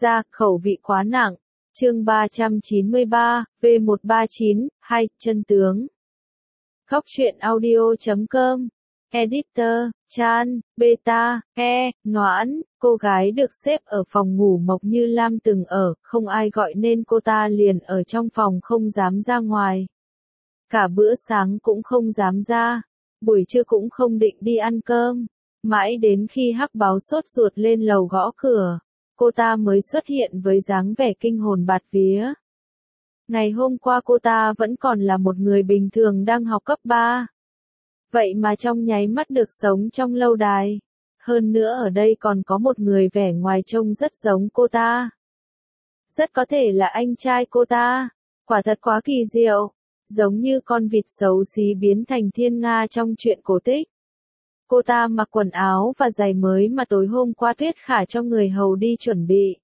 ra, khẩu vị quá nặng. Chương 393, V139, 2, chân tướng. Góc truyện audio.com. Editor, Chan, Beta, Noãn, cô gái được xếp ở phòng ngủ Mộc Như Lam từng ở, không ai gọi nên cô ta liền ở trong phòng không dám ra ngoài. Cả bữa sáng cũng không dám ra, buổi trưa cũng không định đi ăn cơm, mãi đến khi Hắc Báo sốt ruột lên lầu gõ cửa, cô ta mới xuất hiện với dáng vẻ kinh hồn bạt vía. Ngày hôm qua cô ta vẫn còn là một người bình thường đang học cấp 3. Vậy mà trong nháy mắt được sống trong lâu đài. Hơn nữa ở đây còn có một người vẻ ngoài trông rất giống cô ta. Rất có thể là anh trai cô ta. Quả thật quá kỳ diệu. Giống như con vịt xấu xí biến thành thiên nga trong truyện cổ tích. Cô ta mặc quần áo và giày mới mà tối hôm qua Tuyết Khả cho người hầu đi chuẩn bị.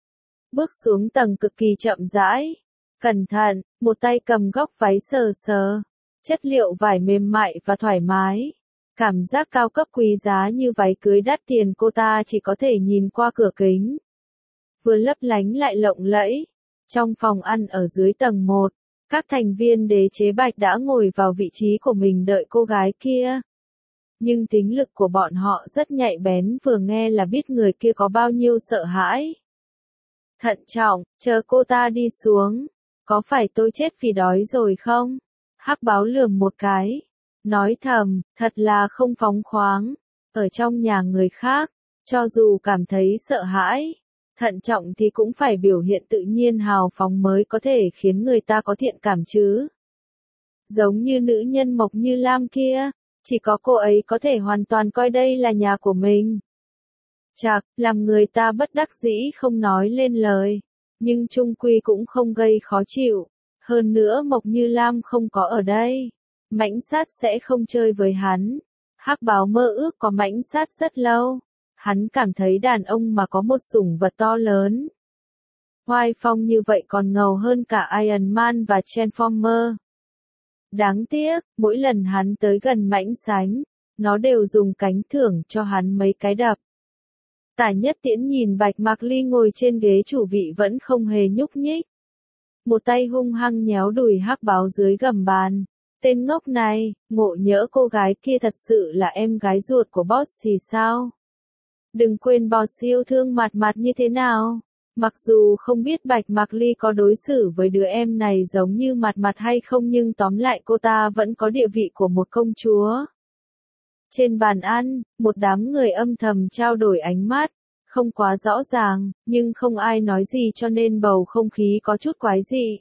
Bước xuống tầng cực kỳ chậm rãi. Cẩn thận, một tay cầm góc váy sờ sờ. Chất liệu vải mềm mại và thoải mái. Cảm giác cao cấp quý giá như váy cưới đắt tiền cô ta chỉ có thể nhìn qua cửa kính. Vừa lấp lánh lại lộng lẫy. Trong phòng ăn ở dưới tầng 1, các thành viên đế chế Bạch đã ngồi vào vị trí của mình đợi cô gái kia. Nhưng tính lực của bọn họ rất nhạy bén, vừa nghe là biết người kia có bao nhiêu sợ hãi. Thận trọng, chờ cô ta đi xuống. Có phải tôi chết vì đói rồi không? Hắc Báo lườm một cái. Nói thầm, thật là không phóng khoáng. Ở trong nhà người khác, cho dù cảm thấy sợ hãi, thận trọng thì cũng phải biểu hiện tự nhiên hào phóng mới có thể khiến người ta có thiện cảm chứ. Giống như nữ nhân Mộc Như Lam kia, chỉ có cô ấy có thể hoàn toàn coi đây là nhà của mình. Chạc, làm người ta bất đắc dĩ không nói lên lời, nhưng chung quy cũng không gây khó chịu. Hơn nữa Mộc Như Lam không có ở đây, Mãnh Sát sẽ không chơi với hắn. Hắc Báo mơ ước có Mãnh Sát rất lâu. Hắn cảm thấy đàn ông mà có một sủng vật to lớn, oai phong như vậy còn ngầu hơn cả Iron Man và Transformer. Đáng tiếc, mỗi lần hắn tới gần Mãnh Sánh, nó đều dùng cánh thưởng cho hắn mấy cái đập. Tả Nhất Tiễn nhìn Bạch Mạc Ly ngồi trên ghế chủ vị vẫn không hề nhúc nhích. Một tay hung hăng nhéo đùi Hắc Báo dưới gầm bàn. Tên ngốc này, ngộ nhỡ cô gái kia thật sự là em gái ruột của boss thì sao? Đừng quên boss yêu thương Mạt Mạt như thế nào. Mặc dù không biết Bạch Mạc Ly có đối xử với đứa em này giống như Mạt Mạt hay không, nhưng tóm lại cô ta vẫn có địa vị của một công chúa. Trên bàn ăn, một đám người âm thầm trao đổi ánh mắt. Không quá rõ ràng, nhưng không ai nói gì cho nên bầu không khí có chút quái dị.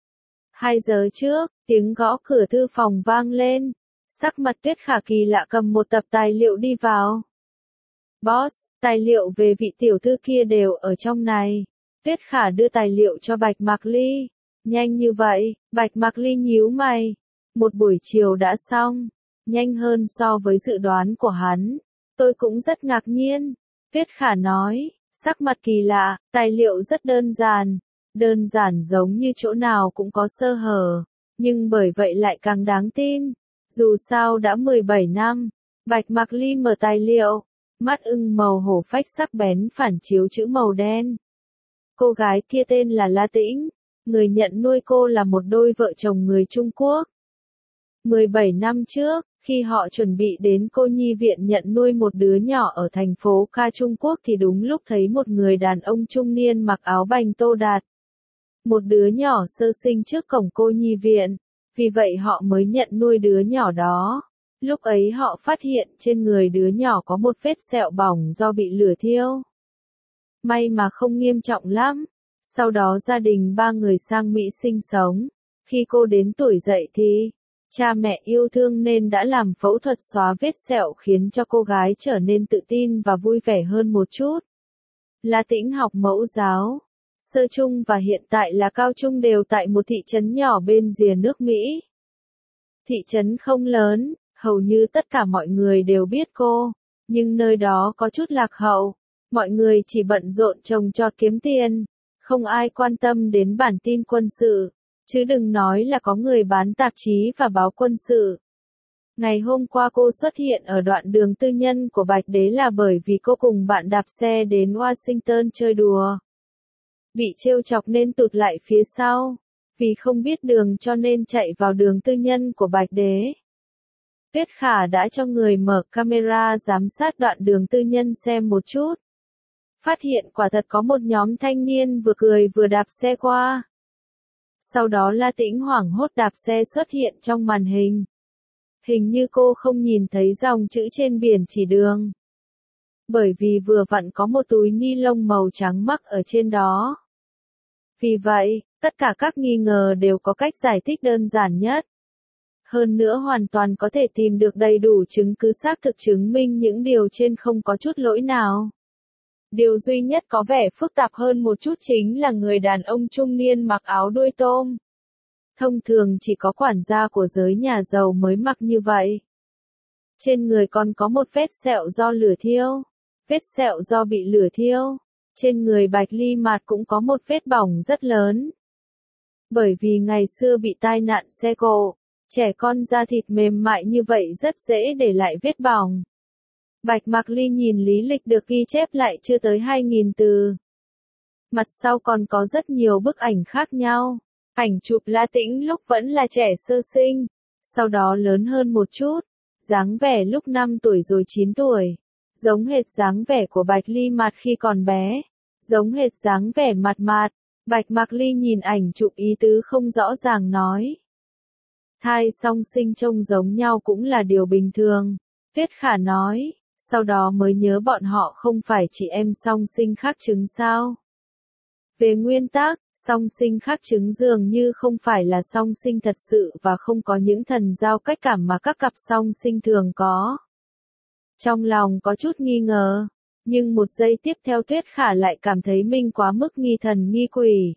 2 giờ trước, tiếng gõ cửa thư phòng vang lên. Sắc mặt Tuyết Khả kỳ lạ cầm một tập tài liệu đi vào. Boss, tài liệu về vị tiểu thư kia đều ở trong này. Tuyết Khả đưa tài liệu cho Bạch Mạc Ly. Nhanh như vậy, Bạch Mạc Ly nhíu mày. Một buổi chiều đã xong. Nhanh hơn so với dự đoán của hắn. Tôi cũng rất ngạc nhiên. Tuyết Khả nói, sắc mặt kỳ lạ, tài liệu rất đơn giản. Đơn giản giống như chỗ nào cũng có sơ hở. Nhưng bởi vậy lại càng đáng tin. Dù sao đã 17 năm. Bạch Mạc Ly mở tài liệu. Mắt ưng màu hổ phách sắc bén phản chiếu chữ màu đen. Cô gái kia tên là La Tĩnh. Người nhận nuôi cô là một đôi vợ chồng người Trung Quốc. 17 năm trước, khi họ chuẩn bị đến cô nhi viện nhận nuôi một đứa nhỏ ở thành phố Ca Trung Quốc thì đúng lúc thấy một người đàn ông trung niên mặc áo bành tô đạt. Một đứa nhỏ sơ sinh trước cổng cô nhi viện. Vì vậy họ mới nhận nuôi đứa nhỏ đó. Lúc ấy họ phát hiện trên người đứa nhỏ có một vết sẹo bỏng do bị lửa thiêu. May mà không nghiêm trọng lắm. Sau đó gia đình 3 người sang Mỹ sinh sống. Khi cô đến tuổi dậy thì cha mẹ yêu thương nên đã làm phẫu thuật xóa vết sẹo khiến cho cô gái trở nên tự tin và vui vẻ hơn một chút. La Tĩnh học mẫu giáo, sơ trung và hiện tại là cao trung đều tại một thị trấn nhỏ bên rìa nước Mỹ. Thị trấn không lớn, hầu như tất cả mọi người đều biết cô, nhưng nơi đó có chút lạc hậu. Mọi người chỉ bận rộn trồng trọt kiếm tiền, không ai quan tâm đến bản tin quân sự. Chứ đừng nói là có người bán tạp chí và báo quân sự. Ngày hôm qua cô xuất hiện ở đoạn đường tư nhân của Bạch Đế là bởi vì cô cùng bạn đạp xe đến Washington chơi đùa. Bị trêu chọc nên tụt lại phía sau. Vì không biết đường cho nên chạy vào đường tư nhân của Bạch Đế. Tuyết Khả đã cho người mở camera giám sát đoạn đường tư nhân xem một chút. Phát hiện quả thật có một nhóm thanh niên vừa cười vừa đạp xe qua. Sau đó La Tĩnh hoảng hốt đạp xe xuất hiện trong màn hình. Hình như cô không nhìn thấy dòng chữ trên biển chỉ đường. Bởi vì vừa vặn có một túi ni lông màu trắng mắc ở trên đó. Vì vậy, tất cả các nghi ngờ đều có cách giải thích đơn giản nhất. Hơn nữa hoàn toàn có thể tìm được đầy đủ chứng cứ xác thực chứng minh những điều trên không có chút lỗi nào. Điều duy nhất có vẻ phức tạp hơn một chút chính là người đàn ông trung niên mặc áo đuôi tôm. Thông thường chỉ có quản gia của giới nhà giàu mới mặc như vậy. Trên người còn có một vết sẹo do lửa thiêu. Vết sẹo do bị lửa thiêu. Trên người Bạch Ly Mạt cũng có một vết bỏng rất lớn. Bởi vì ngày xưa bị tai nạn xe cộ, trẻ con da thịt mềm mại như vậy rất dễ để lại vết bỏng. Bạch Mạc Ly nhìn lý lịch được ghi chép lại chưa tới 2.000 từ. Mặt sau còn có rất nhiều bức ảnh khác nhau. Ảnh chụp La Tĩnh lúc vẫn là trẻ sơ sinh, sau đó lớn hơn một chút, dáng vẻ lúc 5 tuổi rồi 9 tuổi. Giống hệt dáng vẻ của Bạch Ly Mạt khi còn bé, giống hệt dáng vẻ mạt mạt. Bạch Mạc Ly nhìn ảnh chụp ý tứ không rõ ràng nói. Thai song sinh trông giống nhau cũng là điều bình thường, Tuyết Khả nói, sau đó mới nhớ bọn họ không phải chị em song sinh khác trứng sao. Về nguyên tắc, song sinh khác trứng dường như không phải là song sinh thật sự và không có những thần giao cách cảm mà các cặp song sinh thường có. Trong lòng có chút nghi ngờ, nhưng một giây tiếp theo Tuyết Khả lại cảm thấy mình quá mức nghi thần nghi quỷ.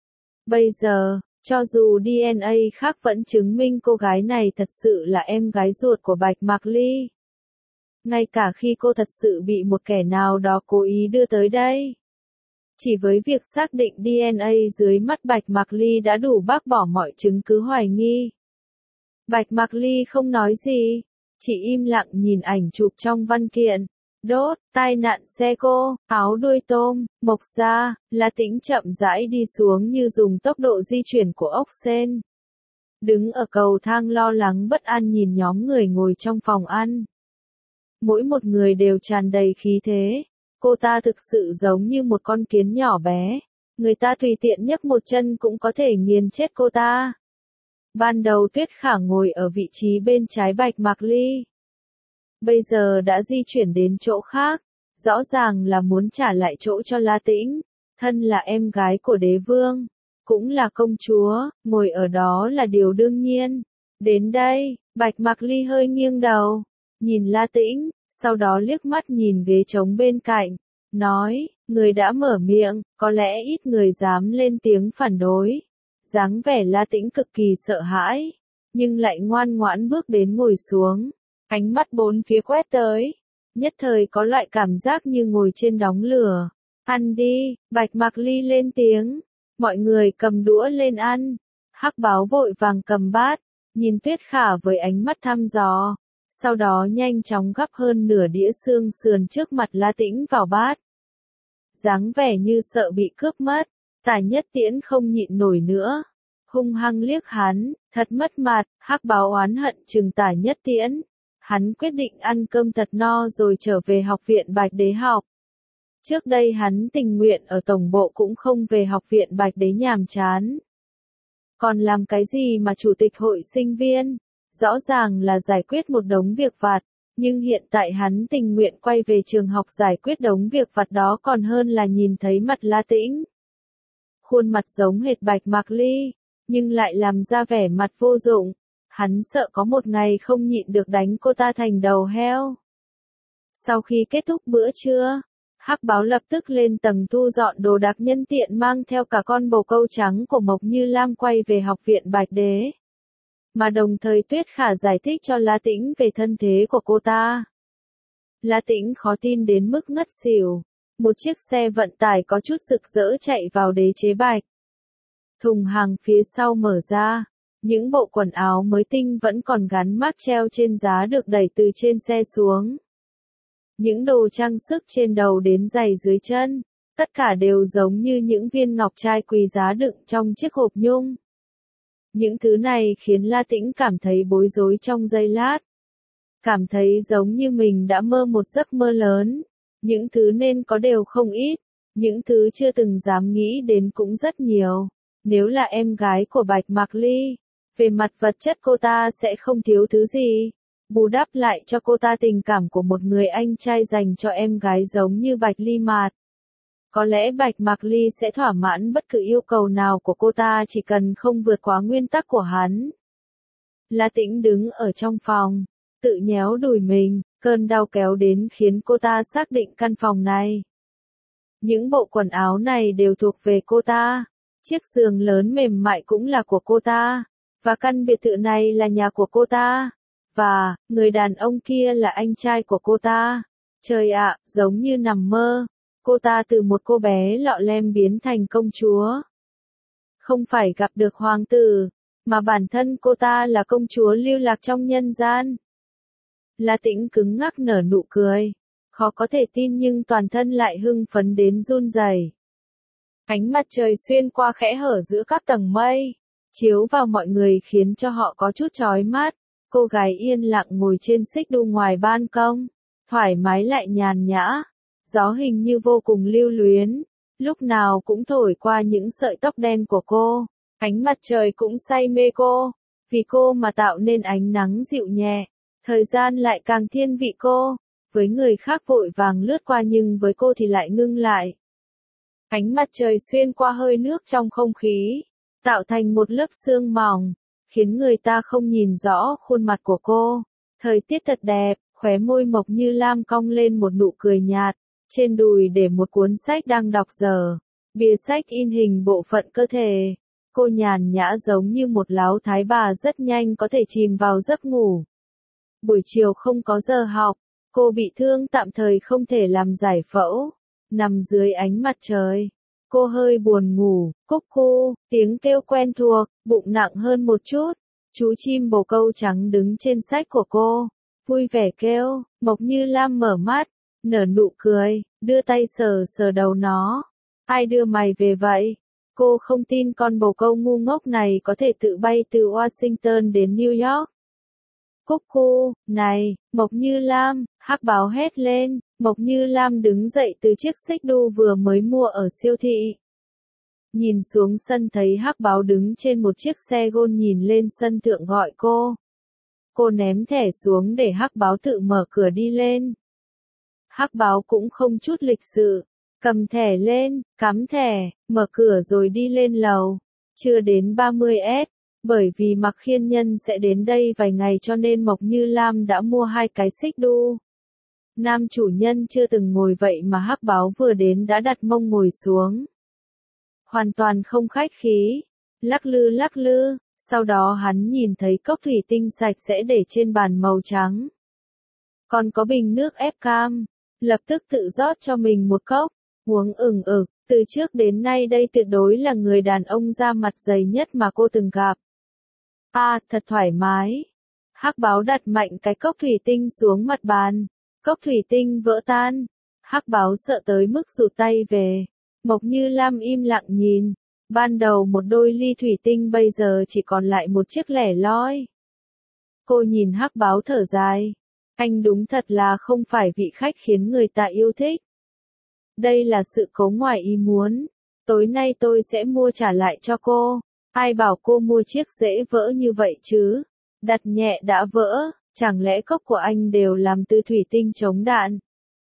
Bây giờ, cho dù DNA khác vẫn chứng minh cô gái này thật sự là em gái ruột của Bạch Mạc Ly. Ngay cả khi cô thật sự bị một kẻ nào đó cố ý đưa tới đây. Chỉ với việc xác định DNA dưới mắt Bạch Mạc Ly đã đủ bác bỏ mọi chứng cứ hoài nghi. Bạch Mạc Ly không nói gì, chỉ im lặng nhìn ảnh chụp trong văn kiện. Đốt, tai nạn xe cô, áo đuôi tôm, Mộc Gia, La Tĩnh chậm rãi đi xuống như dùng tốc độ di chuyển của ốc sên. Đứng ở cầu thang lo lắng bất an nhìn nhóm người ngồi trong phòng ăn. Mỗi một người đều tràn đầy khí thế. Cô ta thực sự giống như một con kiến nhỏ bé. Người ta tùy tiện nhấc một chân cũng có thể nghiền chết cô ta. Ban đầu Tuyết Khả ngồi ở vị trí bên trái Bạch Mạc Ly. Bây giờ đã di chuyển đến chỗ khác. Rõ ràng là muốn trả lại chỗ cho La Tĩnh. Thân là em gái của đế vương. Cũng là công chúa. Ngồi ở đó là điều đương nhiên. Đến đây, Bạch Mạc Ly hơi nghiêng đầu. Nhìn La Tĩnh. Sau đó liếc mắt nhìn ghế trống bên cạnh, nói, người đã mở miệng, có lẽ ít người dám lên tiếng phản đối. Dáng vẻ La Tĩnh cực kỳ sợ hãi, nhưng lại ngoan ngoãn bước đến ngồi xuống, ánh mắt bốn phía quét tới, nhất thời có loại cảm giác như ngồi trên đống lửa. Ăn đi, Bạch Mạc Ly lên tiếng, mọi người cầm đũa lên ăn. Hắc Báo vội vàng cầm bát, nhìn Tuyết Khả với ánh mắt thăm dò. Sau đó nhanh chóng gắp hơn nửa đĩa xương sườn trước mặt La Tĩnh vào bát. Dáng vẻ như sợ bị cướp mất, Tả Nhất Tiễn không nhịn nổi nữa. Hung hăng liếc hắn, thật mất mặt, Hắc Báo oán hận trừng Tả Nhất Tiễn. Hắn quyết định ăn cơm thật no rồi trở về học viện Bạch Đế học. Trước đây hắn tình nguyện ở tổng bộ cũng không về học viện Bạch Đế nhàm chán. Còn làm cái gì mà chủ tịch hội sinh viên? Rõ ràng là giải quyết một đống việc vặt, nhưng hiện tại hắn tình nguyện quay về trường học giải quyết đống việc vặt đó còn hơn là nhìn thấy mặt La Tĩnh. Khuôn mặt giống hệt Bạch Mạc Ly, nhưng lại làm ra vẻ mặt vô dụng. Hắn sợ có một ngày không nhịn được đánh cô ta thành đầu heo. Sau khi kết thúc bữa trưa, Hắc Báo lập tức lên tầng thu dọn đồ đạc nhân tiện mang theo cả con bồ câu trắng của Mộc Như Lam quay về học viện Bạch Đế. Mà đồng thời Tuyết Khả giải thích cho La Tĩnh về thân thế của cô ta. La Tĩnh khó tin đến mức ngất xỉu. Một chiếc xe vận tải có chút rực rỡ chạy vào đế chế Bạch. Thùng hàng phía sau mở ra. Những bộ quần áo mới tinh vẫn còn gắn mác treo trên giá được đẩy từ trên xe xuống. Những đồ trang sức trên đầu đến giày dưới chân. Tất cả đều giống như những viên ngọc trai quý giá đựng trong chiếc hộp nhung. Những thứ này khiến La Tĩnh cảm thấy bối rối trong giây lát. Cảm thấy giống như mình đã mơ một giấc mơ lớn. Những thứ nên có đều không ít. Những thứ chưa từng dám nghĩ đến cũng rất nhiều. Nếu là em gái của Bạch Mạc Ly, về mặt vật chất cô ta sẽ không thiếu thứ gì. Bù đắp lại cho cô ta tình cảm của một người anh trai dành cho em gái giống như Bạch Ly Mạt. Có lẽ Bạch Mạc Ly sẽ thỏa mãn bất cứ yêu cầu nào của cô ta chỉ cần không vượt quá nguyên tắc của hắn. La Tĩnh đứng ở trong phòng, tự nhéo đùi mình, cơn đau kéo đến khiến cô ta xác định căn phòng này. Những bộ quần áo này đều thuộc về cô ta, chiếc giường lớn mềm mại cũng là của cô ta, và căn biệt thự này là nhà của cô ta, và người đàn ông kia là anh trai của cô ta. Trời ạ, giống như nằm mơ. Cô ta từ một cô bé lọ lem biến thành công chúa. Không phải gặp được hoàng tử, mà bản thân cô ta là công chúa lưu lạc trong nhân gian. La Tĩnh cứng ngắc nở nụ cười. Khó có thể tin nhưng toàn thân lại hưng phấn đến run rẩy. Ánh mặt trời xuyên qua khẽ hở giữa các tầng mây, chiếu vào mọi người khiến cho họ có chút chói mắt. Cô gái yên lặng ngồi trên xích đu ngoài ban công, thoải mái lại nhàn nhã. Gió hình như vô cùng lưu luyến, lúc nào cũng thổi qua những sợi tóc đen của cô. Ánh mặt trời cũng say mê cô, vì cô mà tạo nên ánh nắng dịu nhẹ. Thời gian lại càng thiên vị cô, với người khác vội vàng lướt qua nhưng với cô thì lại ngưng lại. Ánh mặt trời xuyên qua hơi nước trong không khí, tạo thành một lớp sương mỏng, khiến người ta không nhìn rõ khuôn mặt của cô. Thời tiết thật đẹp, khóe môi Mộc Như Lam cong lên một nụ cười nhạt. Trên đùi để một cuốn sách đang đọc dở, bìa sách in hình bộ phận cơ thể. Cô nhàn nhã giống như một láo thái bà rất nhanh có thể chìm vào giấc ngủ. Buổi chiều không có giờ học, cô bị thương tạm thời không thể làm giải phẫu. Nằm dưới ánh mặt trời, cô hơi buồn ngủ, cúc cu, tiếng kêu quen thuộc, bụng nặng hơn một chút. Chú chim bồ câu trắng đứng trên sách của cô, vui vẻ kêu. Mộc Như Lam mở mắt, nở nụ cười, đưa tay sờ sờ đầu nó. Ai đưa mày về vậy? Cô không tin con bồ câu ngu ngốc này có thể tự bay từ Washington đến New York. Cúc cu, này, Mộc Như Lam, Hắc Báo hét lên. Mộc Như Lam đứng dậy từ chiếc xích đu vừa mới mua ở siêu thị. Nhìn xuống sân thấy Hắc Báo đứng trên một chiếc xe gôn nhìn lên sân thượng gọi cô. Cô ném thẻ xuống để Hắc Báo tự mở cửa đi lên. Hắc Báo cũng không chút lịch sự, cầm thẻ lên, cắm thẻ, mở cửa rồi đi lên lầu. Chưa đến 30S, bởi vì Mạc Khiên Nhân sẽ đến đây vài ngày cho nên Mộc Như Lam đã mua 2 cái xích đu. Nam chủ nhân chưa từng ngồi vậy mà Hắc Báo vừa đến đã đặt mông ngồi xuống. Hoàn toàn không khách khí, lắc lư, sau đó hắn nhìn thấy cốc thủy tinh sạch sẽ để trên bàn màu trắng. Còn có bình nước ép cam, lập tức tự rót cho mình một cốc, uống ừng ực, từ trước đến nay đây tuyệt đối là người đàn ông da mặt dày nhất mà cô từng gặp. Thật thoải mái. Hắc Báo đặt mạnh cái cốc thủy tinh xuống mặt bàn, cốc thủy tinh vỡ tan. Hắc Báo sợ tới mức rụt tay về. Mộc Như Lam im lặng nhìn, ban đầu một đôi ly thủy tinh bây giờ chỉ còn lại một chiếc lẻ loi. Cô nhìn Hắc Báo thở dài, anh đúng thật là không phải vị khách khiến người ta yêu thích. Đây là sự cố ngoài ý muốn, tối nay tôi sẽ mua trả lại cho cô. Ai bảo cô mua chiếc dễ vỡ như vậy chứ? Đặt nhẹ đã vỡ, chẳng lẽ cốc của anh đều làm từ thủy tinh chống đạn?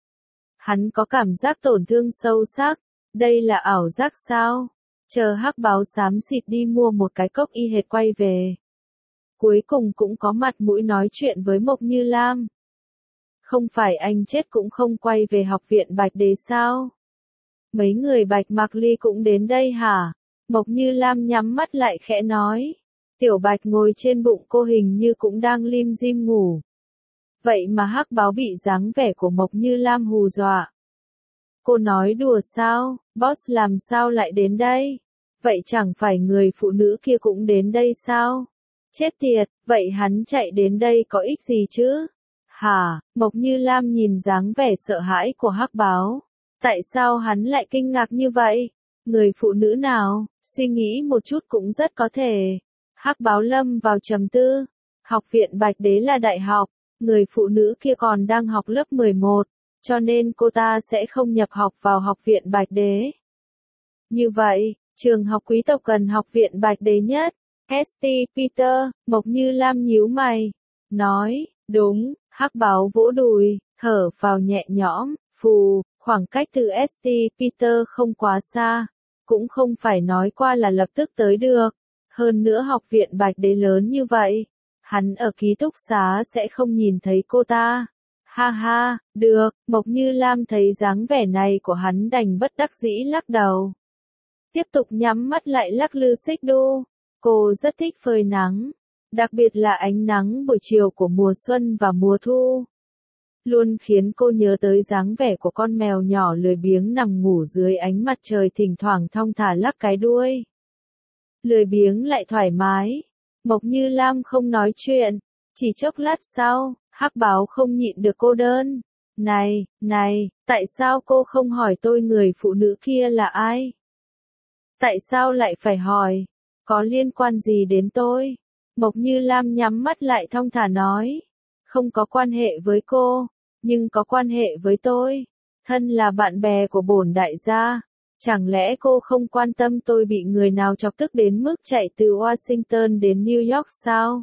Hắn có cảm giác tổn thương sâu sắc, đây là ảo giác sao? Chờ Hắc Báo xám xịt đi mua một cái cốc y hệt quay về. Cuối cùng cũng có mặt mũi nói chuyện với Mộc Như Lam. Không phải anh chết cũng không quay về học viện Bạch Đế sao? Mấy người Bạch Mạc Ly cũng đến đây hả? Mộc Như Lam nhắm mắt lại khẽ nói. Tiểu Bạch ngồi trên bụng cô hình như cũng đang lim dim ngủ. Vậy mà Hắc Báo bị dáng vẻ của Mộc Như Lam hù dọa. Cô nói đùa sao, boss làm sao lại đến đây? Vậy chẳng phải người phụ nữ kia cũng đến đây sao? Chết tiệt, vậy hắn chạy đến đây có ích gì chứ? Hả, Mộc Như Lam nhìn dáng vẻ sợ hãi của Hắc Báo. Tại sao hắn lại kinh ngạc như vậy? Người phụ nữ nào? Suy nghĩ một chút cũng rất có thể. Hắc Báo lâm vào trầm tư. Học viện Bạch Đế là đại học, người phụ nữ kia còn đang học lớp 11, cho nên cô ta sẽ không nhập học vào học viện Bạch Đế. Như vậy, trường học quý tộc cần học viện Bạch Đế nhất. St. Peter, Mộc Như Lam nhíu mày, nói, đúng, Hắc Báo vỗ đùi, thở phào nhẹ nhõm, phù, khoảng cách từ St. Peter không quá xa, cũng không phải nói qua là lập tức tới được. Hơn nữa học viện Bạch Đế lớn như vậy, hắn ở ký túc xá sẽ không nhìn thấy cô ta. Ha ha, được, Mộc Như Lam thấy dáng vẻ này của hắn đành bất đắc dĩ lắc đầu. Tiếp tục nhắm mắt lại lắc lư xích đu. Cô rất thích phơi nắng, đặc biệt là ánh nắng buổi chiều của mùa xuân và mùa thu. Luôn khiến cô nhớ tới dáng vẻ của con mèo nhỏ lười biếng nằm ngủ dưới ánh mặt trời thỉnh thoảng thong thả lắc cái đuôi. Lười biếng lại thoải mái. Mộc Như Lam không nói chuyện, chỉ chốc lát sau, Hắc Báo không nhịn được cô đơn. Này, tại sao cô không hỏi tôi người phụ nữ kia là ai? Tại sao lại phải hỏi? Có liên quan gì đến tôi? Mộc Như Lam nhắm mắt lại thong thả nói. Không có quan hệ với cô, nhưng có quan hệ với tôi. Thân là bạn bè của bổn đại gia. Chẳng lẽ cô không quan tâm tôi bị người nào chọc tức đến mức chạy từ Washington đến New York sao?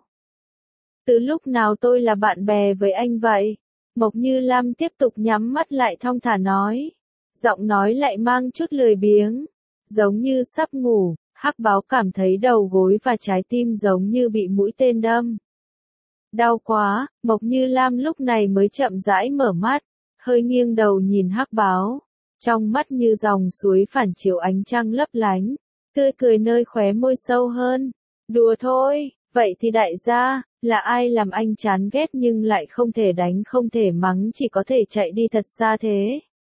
Từ lúc nào tôi là bạn bè với anh vậy? Mộc Như Lam tiếp tục nhắm mắt lại thong thả nói. Giọng nói lại mang chút lười biếng. Giống như sắp ngủ, Hắc Báo cảm thấy đầu gối và trái tim giống như bị mũi tên đâm. Đau quá, Mộc Như Lam lúc này mới chậm rãi mở mắt, hơi nghiêng đầu nhìn Hắc Báo. Trong mắt như dòng suối phản chiếu ánh trăng lấp lánh, tươi cười nơi khóe môi sâu hơn. Đùa thôi, vậy thì đại gia, là ai làm anh chán ghét nhưng lại không thể đánh không thể mắng chỉ có thể chạy đi thật xa thế?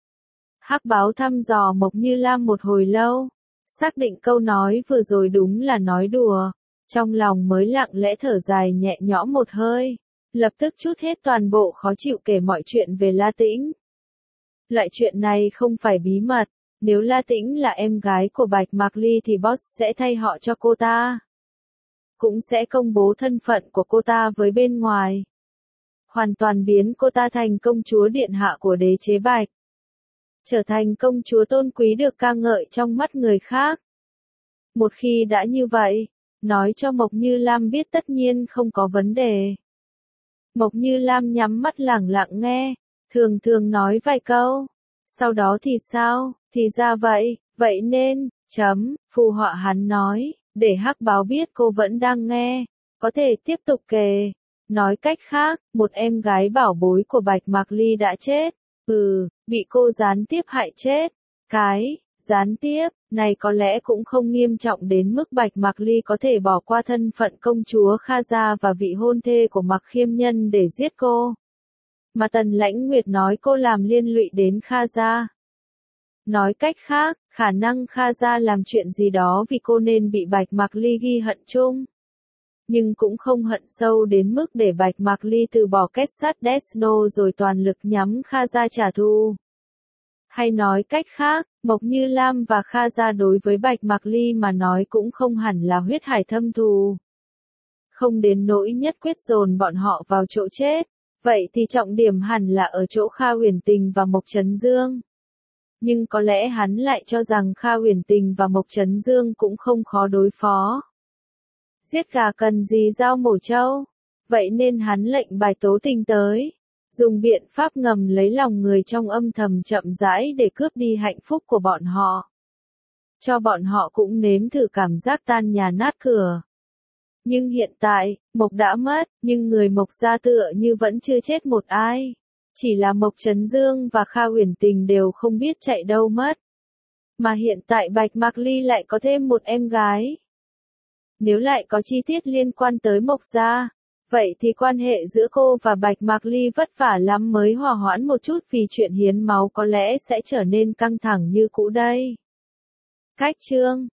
Hắc Báo thăm dò Mộc Như Lam một hồi lâu, xác định câu nói vừa rồi đúng là nói đùa, trong lòng mới lặng lẽ thở dài nhẹ nhõm một hơi, lập tức trút hết toàn bộ khó chịu kể mọi chuyện về La Tĩnh. Loại chuyện này không phải bí mật, nếu La Tĩnh là em gái của Bạch Mạc Ly thì boss sẽ thay họ cho cô ta. Cũng sẽ công bố thân phận của cô ta với bên ngoài. Hoàn toàn biến cô ta thành công chúa điện hạ của đế chế Bạch. Trở thành công chúa tôn quý được ca ngợi trong mắt người khác. Một khi đã như vậy, nói cho Mộc Như Lam biết tất nhiên không có vấn đề. Mộc Như Lam nhắm mắt lẳng lặng nghe, thường nói vài câu. Sau đó thì sao, thì ra vậy nên, phù họa hắn nói, để Hắc Báo biết cô vẫn đang nghe, có thể tiếp tục kể. Nói cách khác, một em gái bảo bối của Bạch Mạc Ly đã chết. Bị cô gián tiếp hại chết. Cái, gián tiếp, này có lẽ cũng không nghiêm trọng đến mức Bạch Mạc Ly có thể bỏ qua thân phận công chúa Kha Gia và vị hôn thê của Mạc Khiêm Nhân để giết cô. Mà Tần Lãnh Nguyệt nói cô làm liên lụy đến Kha Gia. Nói cách khác, khả năng Kha Gia làm chuyện gì đó vì cô nên bị Bạch Mạc Ly ghi hận chung. Nhưng cũng không hận sâu đến mức để Bạch Mạc Ly từ bỏ kết sát Desno rồi toàn lực nhắm Kha Gia trả thù. Hay nói cách khác, Mộc Như Lam và Kha Gia đối với Bạch Mạc Ly mà nói cũng không hẳn là huyết hải thâm thù. Không đến nỗi nhất quyết dồn bọn họ vào chỗ chết, vậy thì trọng điểm hẳn là ở chỗ Kha Huyền Tình và Mộc Chấn Dương. Nhưng có lẽ hắn lại cho rằng Kha Huyền Tình và Mộc Chấn Dương cũng không khó đối phó. Giết gà cần gì dao mổ trâu, vậy nên hắn lệnh bài tố tình tới, dùng biện pháp ngầm lấy lòng người trong âm thầm chậm rãi để cướp đi hạnh phúc của bọn họ. Cho bọn họ cũng nếm thử cảm giác tan nhà nát cửa. Nhưng hiện tại, Mộc đã mất, nhưng người Mộc gia tựa như vẫn chưa chết một ai. Chỉ là Mộc Chấn Dương và Kha Huyền Tình đều không biết chạy đâu mất. Mà hiện tại Bạch Mạc Ly lại có thêm một em gái. Nếu lại có chi tiết liên quan tới Mộc gia, vậy thì quan hệ giữa cô và Bạch Mạc Ly vất vả lắm mới hòa hoãn một chút vì chuyện hiến máu có lẽ sẽ trở nên căng thẳng như cũ đây. Cách chương